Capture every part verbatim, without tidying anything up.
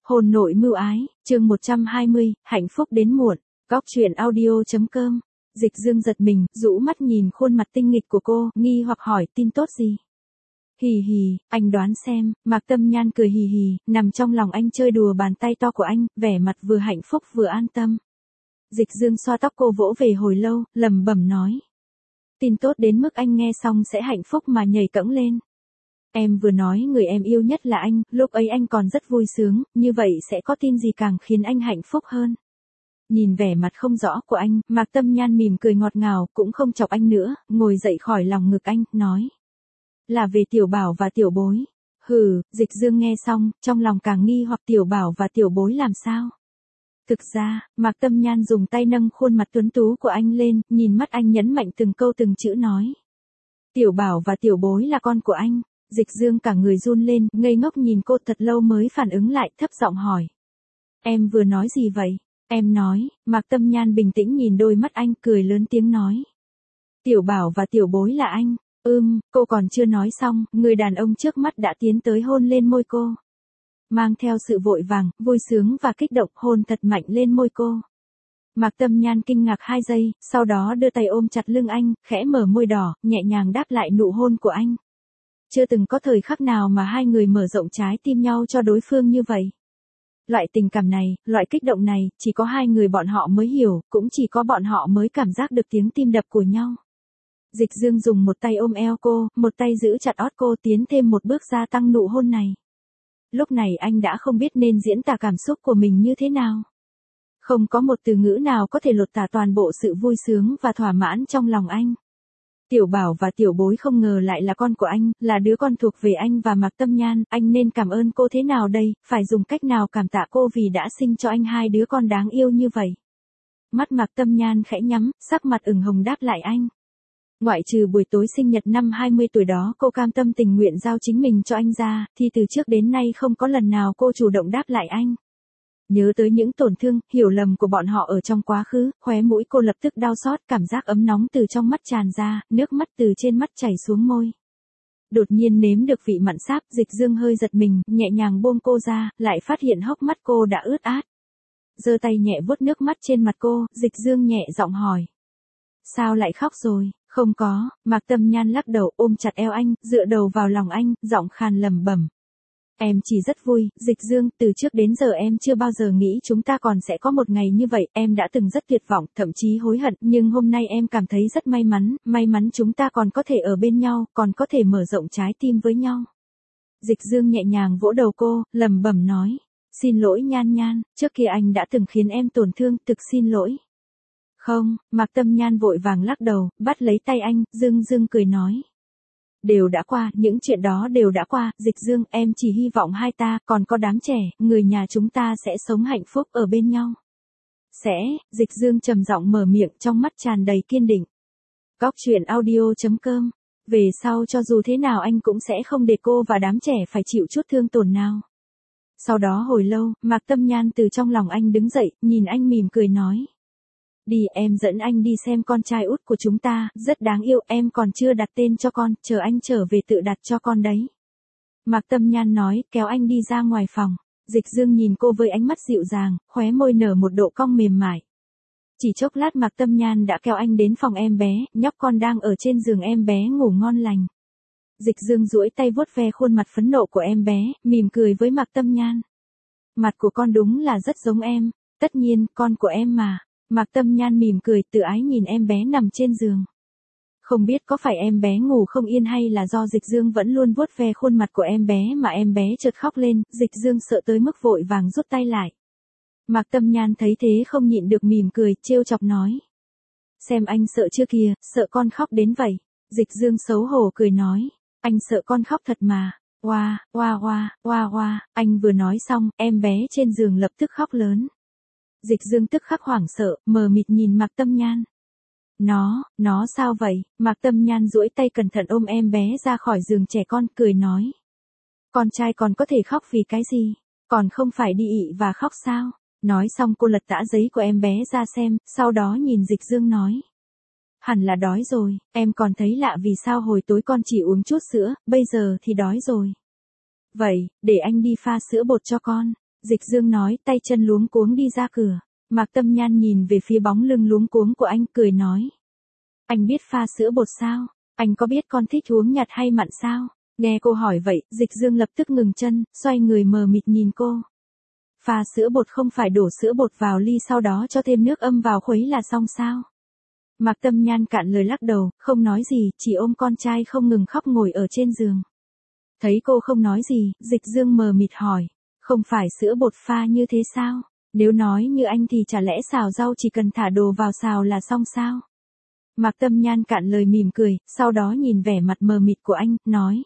Hôn nội mưu ái, chương một trăm hai mươi, hạnh phúc đến muộn, góc truyện audio.com. Dịch Dương giật mình, rũ mắt nhìn khuôn mặt tinh nghịch của cô, nghi hoặc hỏi tin tốt gì. Hì hì, anh đoán xem, Mạc Tâm Nhan cười hì hì, nằm trong lòng anh chơi đùa bàn tay to của anh, vẻ mặt vừa hạnh phúc vừa an tâm. Dịch Dương xoa tóc cô vỗ về hồi lâu, lẩm bẩm nói. Tin tốt đến mức anh nghe xong sẽ hạnh phúc mà nhảy cẫng lên. Em vừa nói người em yêu nhất là anh, lúc ấy anh còn rất vui sướng, như vậy sẽ có tin gì càng khiến anh hạnh phúc hơn. Nhìn vẻ mặt không rõ của anh, Mạc Tâm Nhan mỉm cười ngọt ngào, cũng không chọc anh nữa, ngồi dậy khỏi lòng ngực anh, nói. Là về Tiểu Bảo và Tiểu Bối. Hừ, Dịch Dương nghe xong, trong lòng càng nghi hoặc Tiểu Bảo và Tiểu Bối làm sao. Thực ra, Mạc Tâm Nhan dùng tay nâng khuôn mặt tuấn tú của anh lên, nhìn mắt anh nhấn mạnh từng câu từng chữ nói. Tiểu Bảo và Tiểu Bối là con của anh. Dịch Dương cả người run lên, ngây ngốc nhìn cô thật lâu mới phản ứng lại, thấp giọng hỏi. Em vừa nói gì vậy? Em nói, Mạc Tâm Nhan bình tĩnh nhìn đôi mắt anh, cười lớn tiếng nói. Tiểu Bảo và Tiểu Bối là anh. Ưm, cô còn chưa nói xong, người đàn ông trước mắt đã tiến tới hôn lên môi cô. Mang theo sự vội vàng, vui sướng và kích động, hôn thật mạnh lên môi cô. Mạc Tâm Nhan kinh ngạc hai giây, sau đó đưa tay ôm chặt lưng anh, khẽ mở môi đỏ, nhẹ nhàng đáp lại nụ hôn của anh. Chưa từng có thời khắc nào mà hai người mở rộng trái tim nhau cho đối phương như vậy. Loại tình cảm này, loại kích động này, chỉ có hai người bọn họ mới hiểu, cũng chỉ có bọn họ mới cảm giác được tiếng tim đập của nhau. Dịch Dương dùng một tay ôm eo cô, một tay giữ chặt ót cô, tiến thêm một bước gia tăng nụ hôn này. Lúc này anh đã không biết nên diễn tả cảm xúc của mình như thế nào. Không có một từ ngữ nào có thể lột tả toàn bộ sự vui sướng và thỏa mãn trong lòng anh. Tiểu Bảo và Tiểu Bối không ngờ lại là con của anh, là đứa con thuộc về anh và Mạc Tâm Nhan, anh nên cảm ơn cô thế nào đây, phải dùng cách nào cảm tạ cô vì đã sinh cho anh hai đứa con đáng yêu như vậy. Mắt Mạc Tâm Nhan khẽ nhắm, sắc mặt ửng hồng đáp lại anh. Ngoại trừ buổi tối sinh nhật năm hai mươi tuổi đó cô cam tâm tình nguyện giao chính mình cho anh ra, thì từ trước đến nay không có lần nào cô chủ động đáp lại anh. Nhớ tới những tổn thương, hiểu lầm của bọn họ ở trong quá khứ, khóe mũi cô lập tức đau xót, cảm giác ấm nóng từ trong mắt tràn ra, nước mắt từ trên mắt chảy xuống môi. Đột nhiên nếm được vị mặn sáp, Dịch Dương hơi giật mình, nhẹ nhàng buông cô ra, lại phát hiện hốc mắt cô đã ướt át. Giơ tay nhẹ vuốt nước mắt trên mặt cô, Dịch Dương nhẹ giọng hỏi. Sao lại khóc rồi? Không có, Mạc Tâm Nhan lắc đầu, ôm chặt eo anh, dựa đầu vào lòng anh, giọng khàn lẩm bẩm. Em chỉ rất vui, Dịch Dương, từ trước đến giờ em chưa bao giờ nghĩ chúng ta còn sẽ có một ngày như vậy, em đã từng rất tuyệt vọng, thậm chí hối hận, nhưng hôm nay em cảm thấy rất may mắn, may mắn chúng ta còn có thể ở bên nhau, còn có thể mở rộng trái tim với nhau. Dịch Dương nhẹ nhàng vỗ đầu cô, lẩm bẩm nói, xin lỗi Nhan Nhan, trước kia anh đã từng khiến em tổn thương, thực xin lỗi. Không, Mạc Tâm Nhan vội vàng lắc đầu, bắt lấy tay anh, Dương Dương cười nói. Đều đã qua, những chuyện đó đều đã qua, Dịch Dương, em chỉ hy vọng hai ta, còn có đám trẻ, người nhà chúng ta sẽ sống hạnh phúc ở bên nhau. Sẽ, Dịch Dương trầm giọng mở miệng, trong mắt tràn đầy kiên định. Góc truyện audio.com. Về sau cho dù thế nào anh cũng sẽ không để cô và đám trẻ phải chịu chút thương tổn nào. Sau đó hồi lâu, Mạc Tâm Nhan từ trong lòng anh đứng dậy, nhìn anh mỉm cười nói. Đi, em dẫn anh đi xem con trai út của chúng ta, rất đáng yêu, em còn chưa đặt tên cho con, chờ anh trở về tự đặt cho con đấy. Mạc Tâm Nhan nói, kéo anh đi ra ngoài phòng. Dịch Dương nhìn cô với ánh mắt dịu dàng, khóe môi nở một độ cong mềm mại. Chỉ chốc lát Mạc Tâm Nhan đã kéo anh đến phòng em bé, nhóc con đang ở trên giường em bé ngủ ngon lành. Dịch Dương duỗi tay vuốt ve khuôn mặt phẫn nộ của em bé, mỉm cười với Mạc Tâm Nhan. Mặt của con đúng là rất giống em, tất nhiên, con của em mà. Mạc Tâm Nhan mỉm cười, tự ái nhìn em bé nằm trên giường. Không biết có phải em bé ngủ không yên hay là do Dịch Dương vẫn luôn vuốt ve khuôn mặt của em bé mà em bé chợt khóc lên, Dịch Dương sợ tới mức vội vàng rút tay lại. Mạc Tâm Nhan thấy thế không nhịn được mỉm cười, trêu chọc nói. Xem anh sợ chưa kìa, sợ con khóc đến vậy. Dịch Dương xấu hổ cười nói, anh sợ con khóc thật mà. Oa, oa oa, oa oa, anh vừa nói xong, em bé trên giường lập tức khóc lớn. Dịch Dương tức khắc hoảng sợ, mờ mịt nhìn Mạc Tâm Nhan. Nó, nó sao vậy? Mạc Tâm Nhan duỗi tay cẩn thận ôm em bé ra khỏi giường trẻ con, cười nói. Con trai còn có thể khóc vì cái gì? Còn không phải đi ị và khóc sao? Nói xong cô lật tã giấy của em bé ra xem, sau đó nhìn Dịch Dương nói. Hẳn là đói rồi, em còn thấy lạ vì sao hồi tối con chỉ uống chút sữa, bây giờ thì đói rồi. Vậy, để anh đi pha sữa bột cho con. Dịch Dương nói, tay chân luống cuống đi ra cửa. Mạc Tâm Nhan nhìn về phía bóng lưng luống cuống của anh, cười nói. Anh biết pha sữa bột sao? Anh có biết con thích uống nhạt hay mặn sao? Nghe cô hỏi vậy, Dịch Dương lập tức ngừng chân, xoay người mờ mịt nhìn cô. Pha sữa bột không phải đổ sữa bột vào ly sau đó cho thêm nước ấm vào khuấy là xong sao? Mạc Tâm Nhan cạn lời lắc đầu, không nói gì, chỉ ôm con trai không ngừng khóc ngồi ở trên giường. Thấy cô không nói gì, Dịch Dương mờ mịt hỏi. Không phải sữa bột pha như thế sao? Nếu nói như anh thì chả lẽ xào rau chỉ cần thả đồ vào xào là xong sao? Mạc Tâm Nhan cạn lời mỉm cười, sau đó nhìn vẻ mặt mờ mịt của anh, nói.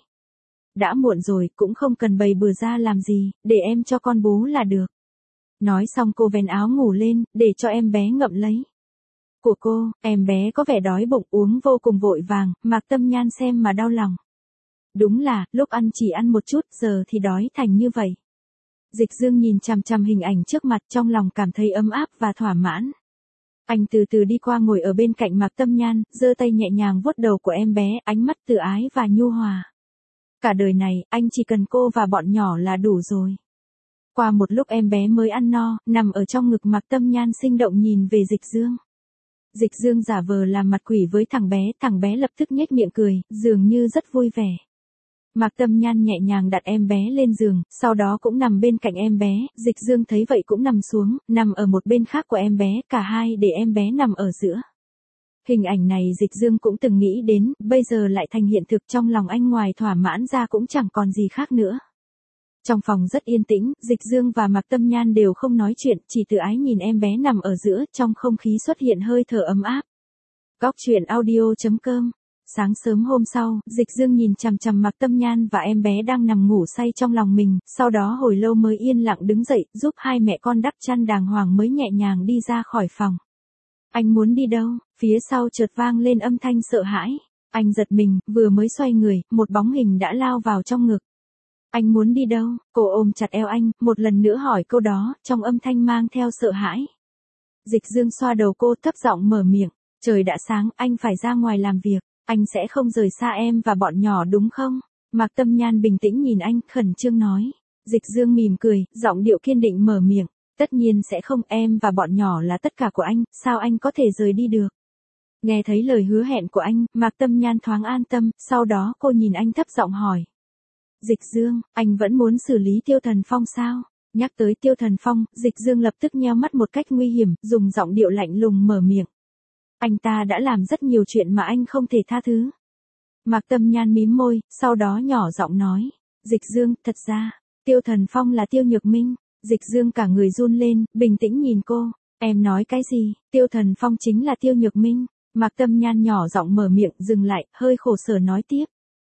Đã muộn rồi, cũng không cần bày bừa ra làm gì, để em cho con bú là được. Nói xong cô vén áo ngủ lên, để cho em bé ngậm lấy. Của cô, em bé có vẻ đói bụng uống vô cùng vội vàng, Mạc Tâm Nhan xem mà đau lòng. Đúng là, lúc ăn chỉ ăn một chút, giờ thì đói thành như vậy. Dịch Dương nhìn chằm chằm hình ảnh trước mặt trong lòng cảm thấy ấm áp và thỏa mãn. Anh từ từ đi qua ngồi ở bên cạnh Mạc Tâm Nhan, giơ tay nhẹ nhàng vuốt đầu của em bé, ánh mắt từ ái và nhu hòa. Cả đời này, anh chỉ cần cô và bọn nhỏ là đủ rồi. Qua một lúc em bé mới ăn no, nằm ở trong ngực Mạc Tâm Nhan sinh động nhìn về Dịch Dương. Dịch Dương giả vờ làm mặt quỷ với thằng bé, thằng bé lập tức nhếch miệng cười, dường như rất vui vẻ. Mạc Tâm Nhan nhẹ nhàng đặt em bé lên giường, sau đó cũng nằm bên cạnh em bé, Dịch Dương thấy vậy cũng nằm xuống, nằm ở một bên khác của em bé, cả hai để em bé nằm ở giữa. Hình ảnh này Dịch Dương cũng từng nghĩ đến, bây giờ lại thành hiện thực, trong lòng anh ngoài thỏa mãn ra cũng chẳng còn gì khác nữa. Trong phòng rất yên tĩnh, Dịch Dương và Mạc Tâm Nhan đều không nói chuyện, chỉ tự ái nhìn em bé nằm ở giữa, trong không khí xuất hiện hơi thở ấm áp. Góc truyện audio chấm com. Sáng sớm hôm sau, Dịch Dương nhìn chằm chằm Mạc Tâm Nhan và em bé đang nằm ngủ say trong lòng mình, sau đó hồi lâu mới yên lặng đứng dậy, giúp hai mẹ con đắp chăn đàng hoàng mới nhẹ nhàng đi ra khỏi phòng. Anh muốn đi đâu? Phía sau chợt vang lên âm thanh sợ hãi. Anh giật mình, vừa mới xoay người, một bóng hình đã lao vào trong ngực. Anh muốn đi đâu? Cô ôm chặt eo anh, một lần nữa hỏi câu đó, trong âm thanh mang theo sợ hãi. Dịch Dương xoa đầu cô, thấp giọng mở miệng. Trời đã sáng, anh phải ra ngoài làm việc. Anh sẽ không rời xa em và bọn nhỏ đúng không? Mạc Tâm Nhan bình tĩnh nhìn anh, khẩn trương nói. Dịch Dương mỉm cười, giọng điệu kiên định mở miệng. Tất nhiên sẽ không, em và bọn nhỏ là tất cả của anh, sao anh có thể rời đi được? Nghe thấy lời hứa hẹn của anh, Mạc Tâm Nhan thoáng an tâm, sau đó cô nhìn anh thấp giọng hỏi. Dịch Dương, anh vẫn muốn xử lý Tiêu Thần Phong sao? Nhắc tới Tiêu Thần Phong, Dịch Dương lập tức nheo mắt một cách nguy hiểm, dùng giọng điệu lạnh lùng mở miệng. Anh ta đã làm rất nhiều chuyện mà anh không thể tha thứ. Mạc Tâm Nhan mím môi, sau đó nhỏ giọng nói. Dịch Dương, thật ra, Tiêu Thần Phong là Tiêu Nhược Minh. Dịch Dương cả người run lên, bình tĩnh nhìn cô. Em nói cái gì? Tiêu Thần Phong chính là Tiêu Nhược Minh. Mạc Tâm Nhan nhỏ giọng mở miệng, dừng lại, hơi khổ sở nói tiếp.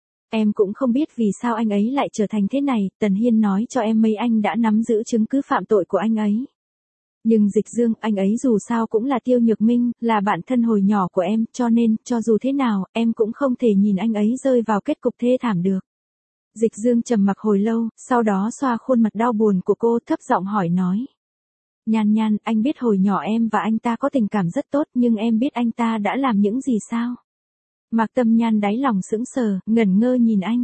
Em cũng không biết vì sao anh ấy lại trở thành thế này, Tần Hiên nói cho em mấy anh đã nắm giữ chứng cứ phạm tội của anh ấy. Nhưng Dịch Dương, anh ấy dù sao cũng là Tiêu Nhược Minh, là bạn thân hồi nhỏ của em, cho nên, cho dù thế nào, em cũng không thể nhìn anh ấy rơi vào kết cục thê thảm được. Dịch Dương trầm mặc hồi lâu, sau đó xoa khuôn mặt đau buồn của cô, thấp giọng hỏi nói. Nhan Nhan, anh biết hồi nhỏ em và anh ta có tình cảm rất tốt, nhưng em biết anh ta đã làm những gì sao? Mạc Tâm Nhan đáy lòng sững sờ, ngẩn ngơ nhìn anh.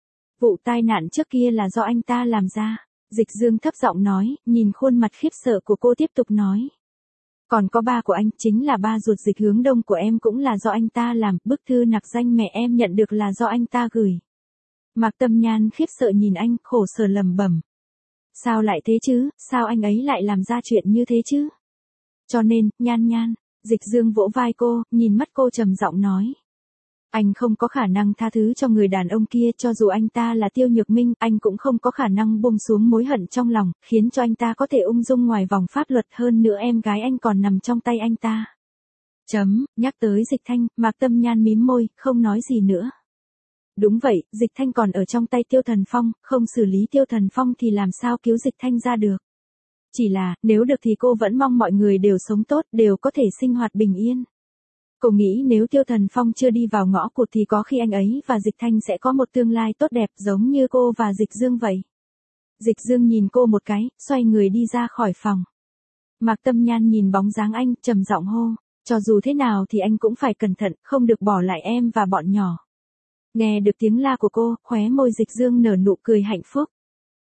Vụ tai nạn trước kia là do anh ta làm ra. Dịch Dương thấp giọng nói, nhìn khuôn mặt khiếp sợ của cô tiếp tục nói. Còn có ba của anh, chính là ba ruột Dịch Hướng Đông của em cũng là do anh ta làm, bức thư nặc danh mẹ em nhận được là do anh ta gửi. Mạc Tâm Nhan khiếp sợ nhìn anh, khổ sở lẩm bẩm. Sao lại thế chứ, sao anh ấy lại làm ra chuyện như thế chứ? Cho nên, Nhan Nhan, Dịch Dương vỗ vai cô, nhìn mắt cô trầm giọng nói. Anh không có khả năng tha thứ cho người đàn ông kia, cho dù anh ta là Tiêu Nhược Minh, anh cũng không có khả năng buông xuống mối hận trong lòng, khiến cho anh ta có thể ung dung ngoài vòng pháp luật, hơn nữa em gái anh còn nằm trong tay anh ta. Chấm, nhắc tới Dịch Thanh, Mạc Tâm Nhan mím môi, không nói gì nữa. Đúng vậy, Dịch Thanh còn ở trong tay Tiêu Thần Phong, không xử lý Tiêu Thần Phong thì làm sao cứu Dịch Thanh ra được. Chỉ là, nếu được thì cô vẫn mong mọi người đều sống tốt, đều có thể sinh hoạt bình yên. Cô nghĩ nếu Tiêu Thần Phong chưa đi vào ngõ cụt thì có khi anh ấy và Dịch Thanh sẽ có một tương lai tốt đẹp giống như cô và Dịch Dương vậy. Dịch Dương nhìn cô một cái, xoay người đi ra khỏi phòng. Mạc Tâm Nhan nhìn bóng dáng anh, trầm giọng hô. Cho dù thế nào thì anh cũng phải cẩn thận, không được bỏ lại em và bọn nhỏ. Nghe được tiếng la của cô, khóe môi Dịch Dương nở nụ cười hạnh phúc.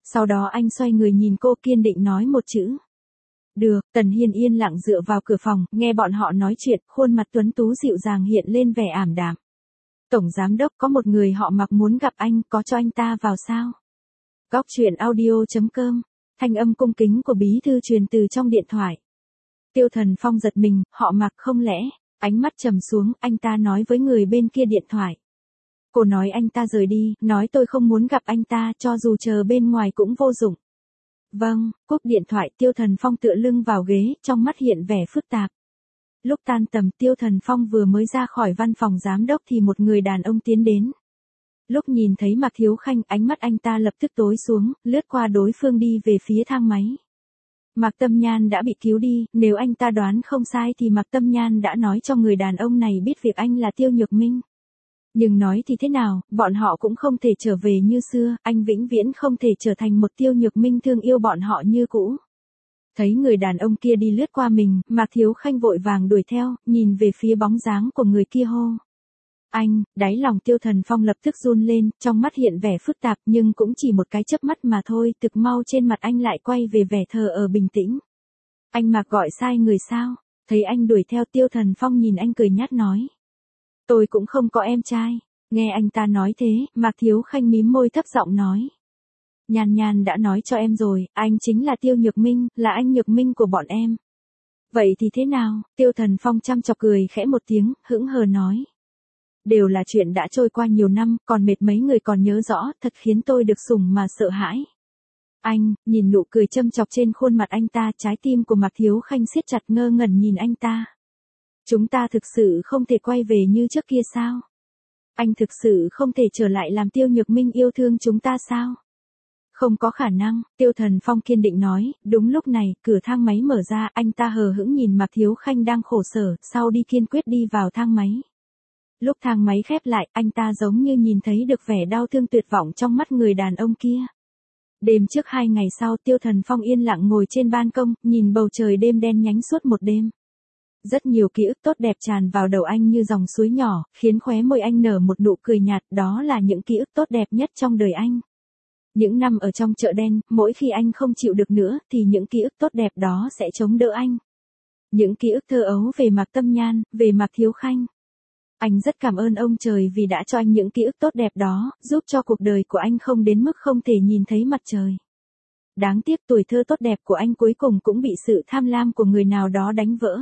Sau đó anh xoay người nhìn cô kiên định nói một chữ. Được, Tần Hiên yên lặng dựa vào cửa phòng, nghe bọn họ nói chuyện, khuôn mặt tuấn tú dịu dàng hiện lên vẻ ảm đạm. Tổng giám đốc có một người họ Mạc muốn gặp anh, có cho anh ta vào sao? Góc truyện audio chấm com, thanh âm cung kính của bí thư truyền từ trong điện thoại. Tiêu Thần Phong giật mình, họ Mạc không lẽ, ánh mắt trầm xuống, anh ta nói với người bên kia điện thoại. Cô nói anh ta rời đi, nói tôi không muốn gặp anh ta, cho dù chờ bên ngoài cũng vô dụng. Vâng, cúp điện thoại Tiêu Thần Phong tựa lưng vào ghế, trong mắt hiện vẻ phức tạp. Lúc tan tầm Tiêu Thần Phong vừa mới ra khỏi văn phòng giám đốc thì một người đàn ông tiến đến. Lúc nhìn thấy Mạc Thiếu Khanh, ánh mắt anh ta lập tức tối xuống, lướt qua đối phương đi về phía thang máy. Mạc Tâm Nhan đã bị cứu đi, nếu anh ta đoán không sai thì Mạc Tâm Nhan đã nói cho người đàn ông này biết việc anh là Tiêu Nhược Minh. Nhưng nói thì thế nào, bọn họ cũng không thể trở về như xưa, anh vĩnh viễn không thể trở thành một Tiêu Nhược Minh thương yêu bọn họ như cũ. Thấy người đàn ông kia đi lướt qua mình, Mạc Thiếu Khanh vội vàng đuổi theo, nhìn về phía bóng dáng của người kia hô. Anh, đáy lòng Tiêu Thần Phong lập tức run lên, trong mắt hiện vẻ phức tạp nhưng cũng chỉ một cái chớp mắt mà thôi, thực mau trên mặt anh lại quay về vẻ thờ ở bình tĩnh. Anh Mạc gọi sai người sao? Thấy anh đuổi theo Tiêu Thần Phong nhìn anh cười nhát nói. Tôi cũng không có em trai. Nghe anh ta nói thế, Mạc Thiếu Khanh mím môi thấp giọng nói. Nhan Nhan đã nói cho em rồi, anh chính là Tiêu Nhược Minh, là anh Nhược Minh của bọn em. Vậy thì thế nào? Tiêu Thần Phong chăm chọc cười khẽ một tiếng, hững hờ nói. Đều là chuyện đã trôi qua nhiều năm, còn mệt mấy người còn nhớ rõ, thật khiến tôi được sủng mà sợ hãi. Anh, nhìn nụ cười châm chọc trên khuôn mặt anh ta, trái tim của Mạc Thiếu Khanh siết chặt ngơ ngẩn nhìn anh ta. Chúng ta thực sự không thể quay về như trước kia sao? Anh thực sự không thể trở lại làm Tiêu Nhược Minh yêu thương chúng ta sao? Không có khả năng, Tiêu Thần Phong kiên định nói, đúng lúc này, cửa thang máy mở ra, anh ta hờ hững nhìn Mạc Thiếu Khanh đang khổ sở, sau đi kiên quyết đi vào thang máy. Lúc thang máy khép lại, anh ta giống như nhìn thấy được vẻ đau thương tuyệt vọng trong mắt người đàn ông kia. Đêm trước hai ngày sau, Tiêu Thần Phong yên lặng ngồi trên ban công, nhìn bầu trời đêm đen nhánh suốt một đêm. Rất nhiều ký ức tốt đẹp tràn vào đầu anh như dòng suối nhỏ, khiến khóe môi anh nở một nụ cười nhạt, đó là những ký ức tốt đẹp nhất trong đời anh. Những năm ở trong chợ đen, mỗi khi anh không chịu được nữa, thì những ký ức tốt đẹp đó sẽ chống đỡ anh. Những ký ức thơ ấu về Mạc Tâm Nhan, về Mạc Thiếu Khanh. Anh rất cảm ơn ông trời vì đã cho anh những ký ức tốt đẹp đó, giúp cho cuộc đời của anh không đến mức không thể nhìn thấy mặt trời. Đáng tiếc tuổi thơ tốt đẹp của anh cuối cùng cũng bị sự tham lam của người nào đó đánh vỡ.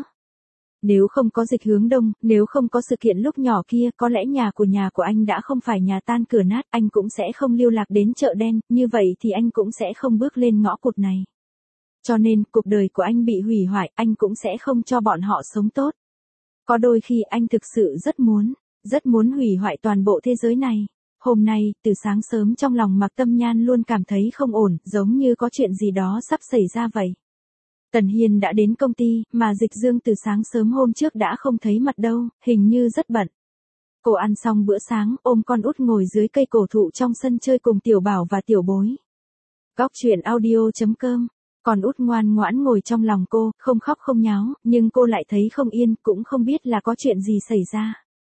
Nếu không có dịch hướng đông, nếu không có sự kiện lúc nhỏ kia, có lẽ nhà của nhà của anh đã không phải nhà tan cửa nát, anh cũng sẽ không lưu lạc đến chợ đen, như vậy thì anh cũng sẽ không bước lên ngõ cụt này. Cho nên, cuộc đời của anh bị hủy hoại, anh cũng sẽ không cho bọn họ sống tốt. Có đôi khi anh thực sự rất muốn, rất muốn hủy hoại toàn bộ thế giới này. Hôm nay, từ sáng sớm trong lòng Mạc Tâm Nhan luôn cảm thấy không ổn, giống như có chuyện gì đó sắp xảy ra vậy. Tần Hiên đã đến công ty, mà Dịch Dương từ sáng sớm hôm trước đã không thấy mặt đâu, hình như rất bận. Cô ăn xong bữa sáng, ôm con út ngồi dưới cây cổ thụ trong sân chơi cùng Tiểu Bảo và Tiểu Bối. Góc truyện audio chấm com. Con út ngoan ngoãn ngồi trong lòng cô, không khóc không nháo, nhưng cô lại thấy không yên, cũng không biết là có chuyện gì xảy ra.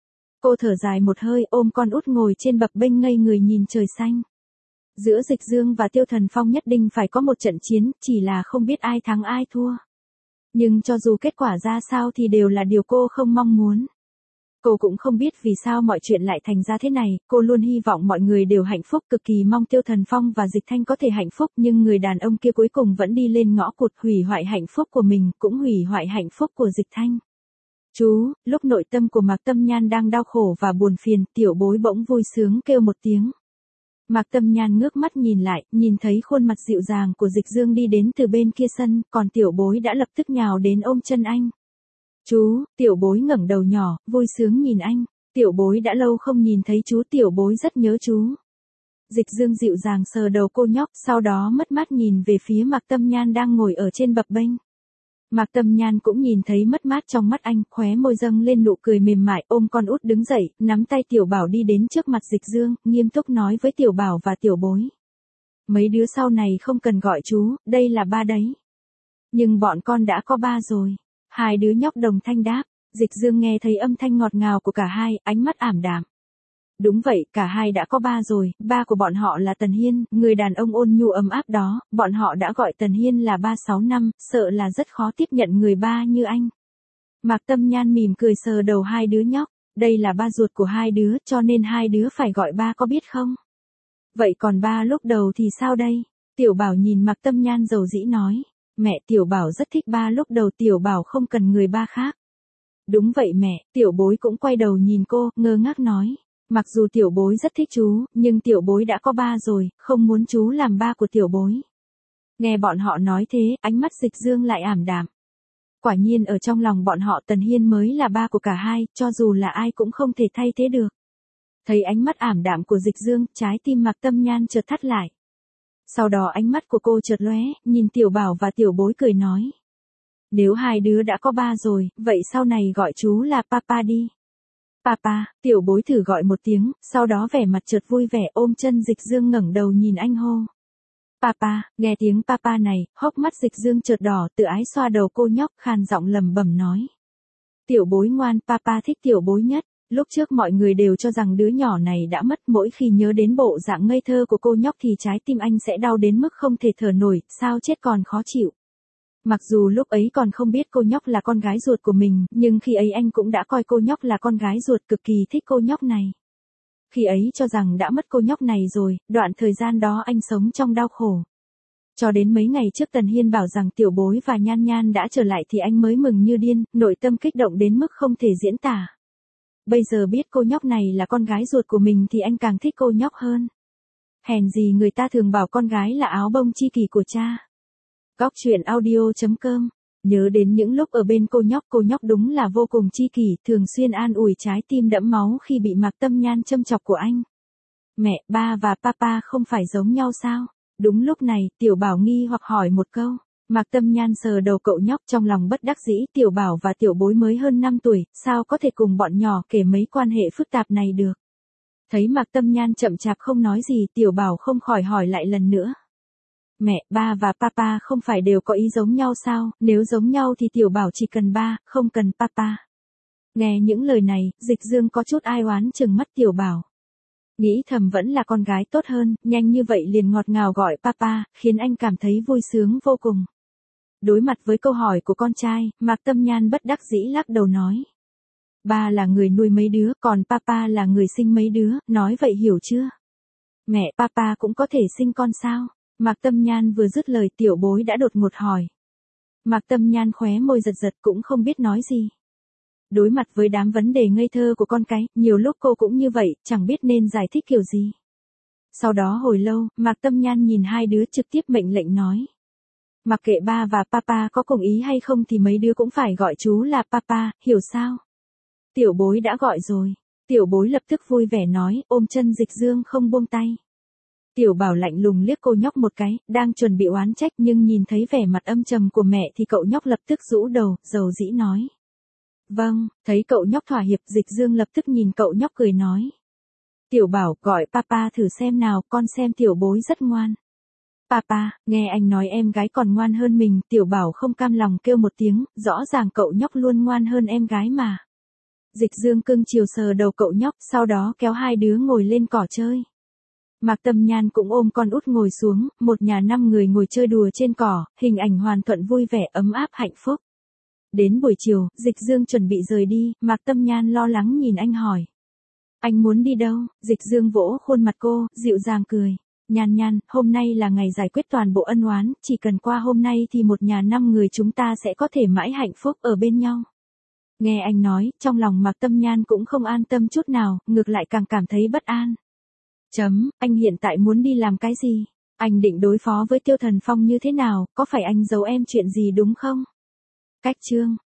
Cô thở dài một hơi, ôm con út ngồi trên bập bênh ngây người nhìn trời xanh. Giữa Dịch Dương và Tiêu Thần Phong nhất định phải có một trận chiến, chỉ là không biết ai thắng ai thua. Nhưng cho dù kết quả ra sao thì đều là điều cô không mong muốn. Cô cũng không biết vì sao mọi chuyện lại thành ra thế này, cô luôn hy vọng mọi người đều hạnh phúc, cực kỳ mong Tiêu Thần Phong và Dịch Thanh có thể hạnh phúc, nhưng người đàn ông kia cuối cùng vẫn đi lên ngõ cụt, hủy hoại hạnh phúc của mình, cũng hủy hoại hạnh phúc của Dịch Thanh. Chú, lúc nội tâm của Mạc Tâm Nhan đang đau khổ và buồn phiền, Tiểu Bối bỗng vui sướng kêu một tiếng. Mạc Tâm Nhan ngước mắt nhìn lại, nhìn thấy khuôn mặt dịu dàng của Dịch Dương đi đến từ bên kia sân, còn Tiểu Bối đã lập tức nhào đến ôm chân anh. Chú, Tiểu Bối ngẩng đầu nhỏ, vui sướng nhìn anh. Tiểu Bối đã lâu không nhìn thấy chú, Tiểu Bối rất nhớ chú. Dịch Dương dịu dàng sờ đầu cô nhóc, sau đó mất mát nhìn về phía Mạc Tâm Nhan đang ngồi ở trên bập bênh. Mạc Tâm Nhan cũng nhìn thấy mất mát trong mắt anh, khóe môi dâng lên nụ cười mềm mại, ôm con út đứng dậy, nắm tay Tiểu Bảo đi đến trước mặt Dịch Dương, nghiêm túc nói với Tiểu Bảo và Tiểu Bối. Mấy đứa sau này không cần gọi chú, đây là ba đấy. Nhưng bọn con đã có ba rồi. Hai đứa nhóc đồng thanh đáp, Dịch Dương nghe thấy âm thanh ngọt ngào của cả hai, ánh mắt ảm đạm. Đúng vậy, cả hai đã có ba rồi, ba của bọn họ là Tần Hiên, người đàn ông ôn nhu ấm áp đó, bọn họ đã gọi Tần Hiên là ba sáu năm, sợ là rất khó tiếp nhận người ba như anh. Mạc Tâm Nhan mỉm cười sờ đầu hai đứa nhóc, đây là ba ruột của hai đứa, cho nên hai đứa phải gọi ba có biết không? Vậy còn ba lúc đầu thì sao đây? Tiểu Bảo nhìn Mạc Tâm Nhan dầu dĩ nói, mẹ, Tiểu Bảo rất thích ba lúc đầu, Tiểu Bảo không cần người ba khác. Đúng vậy mẹ, Tiểu Bối cũng quay đầu nhìn cô, ngơ ngác nói. Mặc dù Tiểu Bối rất thích chú, nhưng Tiểu Bối đã có ba rồi, không muốn chú làm ba của Tiểu Bối. Nghe bọn họ nói thế, ánh mắt Dịch Dương lại ảm đạm. Quả nhiên ở trong lòng bọn họ Tần Hiên mới là ba của cả hai, cho dù là ai cũng không thể thay thế được. Thấy ánh mắt ảm đạm của Dịch Dương, trái tim Mạc Tâm Nhan chợt thắt lại. Sau đó ánh mắt của cô chợt lóe, nhìn Tiểu Bảo và Tiểu Bối cười nói. Nếu hai đứa đã có ba rồi, vậy sau này gọi chú là Papa đi. Papa, Tiểu Bối thử gọi một tiếng, sau đó vẻ mặt chợt vui vẻ ôm chân Dịch Dương ngẩng đầu nhìn anh hô. Papa, nghe tiếng Papa này, hốc mắt Dịch Dương chợt đỏ, tự ái xoa đầu cô nhóc, khàn giọng lẩm bẩm nói. Tiểu Bối ngoan, Papa thích Tiểu Bối nhất. Lúc trước mọi người đều cho rằng đứa nhỏ này đã mất, mỗi khi nhớ đến bộ dạng ngây thơ của cô nhóc thì trái tim anh sẽ đau đến mức không thể thở nổi, sao chết còn khó chịu. Mặc dù lúc ấy còn không biết cô nhóc là con gái ruột của mình, nhưng khi ấy anh cũng đã coi cô nhóc là con gái ruột, cực kỳ thích cô nhóc này. Khi ấy cho rằng đã mất cô nhóc này rồi, đoạn thời gian đó anh sống trong đau khổ. Cho đến mấy ngày trước Tần Hiên bảo rằng Tiểu Bối và Nhan Nhan đã trở lại thì anh mới mừng như điên, nội tâm kích động đến mức không thể diễn tả. Bây giờ biết cô nhóc này là con gái ruột của mình thì anh càng thích cô nhóc hơn. Hèn gì người ta thường bảo con gái là áo bông chi kỷ của cha. Góc truyện audio chấm com. Nhớ đến những lúc ở bên cô nhóc, cô nhóc đúng là vô cùng chi kỷ, thường xuyên an ủi trái tim đẫm máu khi bị Mạc Tâm Nhan châm chọc của anh. Mẹ, ba và papa không phải giống nhau sao? Đúng lúc này, Tiểu Bảo nghi hoặc hỏi một câu. Mạc Tâm Nhan sờ đầu cậu nhóc trong lòng bất đắc dĩ, Tiểu Bảo và Tiểu Bối mới hơn năm tuổi, sao có thể cùng bọn nhỏ kể mấy quan hệ phức tạp này được. Thấy Mạc Tâm Nhan chậm chạp không nói gì, Tiểu Bảo không khỏi hỏi lại lần nữa. Mẹ, ba và papa không phải đều có ý giống nhau sao, nếu giống nhau thì Tiểu Bảo chỉ cần ba, không cần papa. Nghe những lời này, Dịch Dương có chút ai oán chừng mắt Tiểu Bảo. Nghĩ thầm vẫn là con gái tốt hơn, nhanh như vậy liền ngọt ngào gọi papa, khiến anh cảm thấy vui sướng vô cùng. Đối mặt với câu hỏi của con trai, Mạc Tâm Nhan bất đắc dĩ lắc đầu nói. Ba là người nuôi mấy đứa, còn papa là người sinh mấy đứa, nói vậy hiểu chưa? Mẹ, papa cũng có thể sinh con sao? Mạc Tâm Nhan vừa dứt lời Tiểu Bối đã đột ngột hỏi. Mạc Tâm Nhan khóe môi giật giật cũng không biết nói gì. Đối mặt với đám vấn đề ngây thơ của con cái, nhiều lúc cô cũng như vậy, chẳng biết nên giải thích kiểu gì. Sau đó hồi lâu, Mạc Tâm Nhan nhìn hai đứa trực tiếp mệnh lệnh nói. Mặc kệ ba và papa có cùng ý hay không thì mấy đứa cũng phải gọi chú là papa, hiểu sao? Tiểu Bối đã gọi rồi. Tiểu Bối lập tức vui vẻ nói, ôm chân Dịch Dương không buông tay. Tiểu Bảo lạnh lùng liếc cô nhóc một cái, đang chuẩn bị oán trách nhưng nhìn thấy vẻ mặt âm trầm của mẹ thì cậu nhóc lập tức rũ đầu, dầu dĩ nói. Vâng, thấy cậu nhóc thỏa hiệp, Dịch Dương lập tức nhìn cậu nhóc cười nói. Tiểu Bảo, gọi papa thử xem nào, con xem Tiểu Bối rất ngoan. Papa, nghe anh nói em gái còn ngoan hơn mình, Tiểu Bảo không cam lòng kêu một tiếng, rõ ràng cậu nhóc luôn ngoan hơn em gái mà. Dịch Dương cưng chiều sờ đầu cậu nhóc, sau đó kéo hai đứa ngồi lên cỏ chơi. Mạc Tâm Nhan cũng ôm con út ngồi xuống, một nhà năm người ngồi chơi đùa trên cỏ, hình ảnh hoàn thuận vui vẻ ấm áp hạnh phúc. Đến buổi chiều, Dịch Dương chuẩn bị rời đi, Mạc Tâm Nhan lo lắng nhìn anh hỏi. Anh muốn đi đâu? Dịch Dương vỗ khuôn mặt cô, dịu dàng cười. Nhan Nhan, hôm nay là ngày giải quyết toàn bộ ân oán, chỉ cần qua hôm nay thì một nhà năm người chúng ta sẽ có thể mãi hạnh phúc ở bên nhau. Nghe anh nói, trong lòng Mạc Tâm Nhan cũng không an tâm chút nào, ngược lại càng cảm thấy bất an. Chấm, anh hiện tại muốn đi làm cái gì? Anh định đối phó với Tiêu Thần Phong như thế nào, có phải anh giấu em chuyện gì đúng không? Cách chương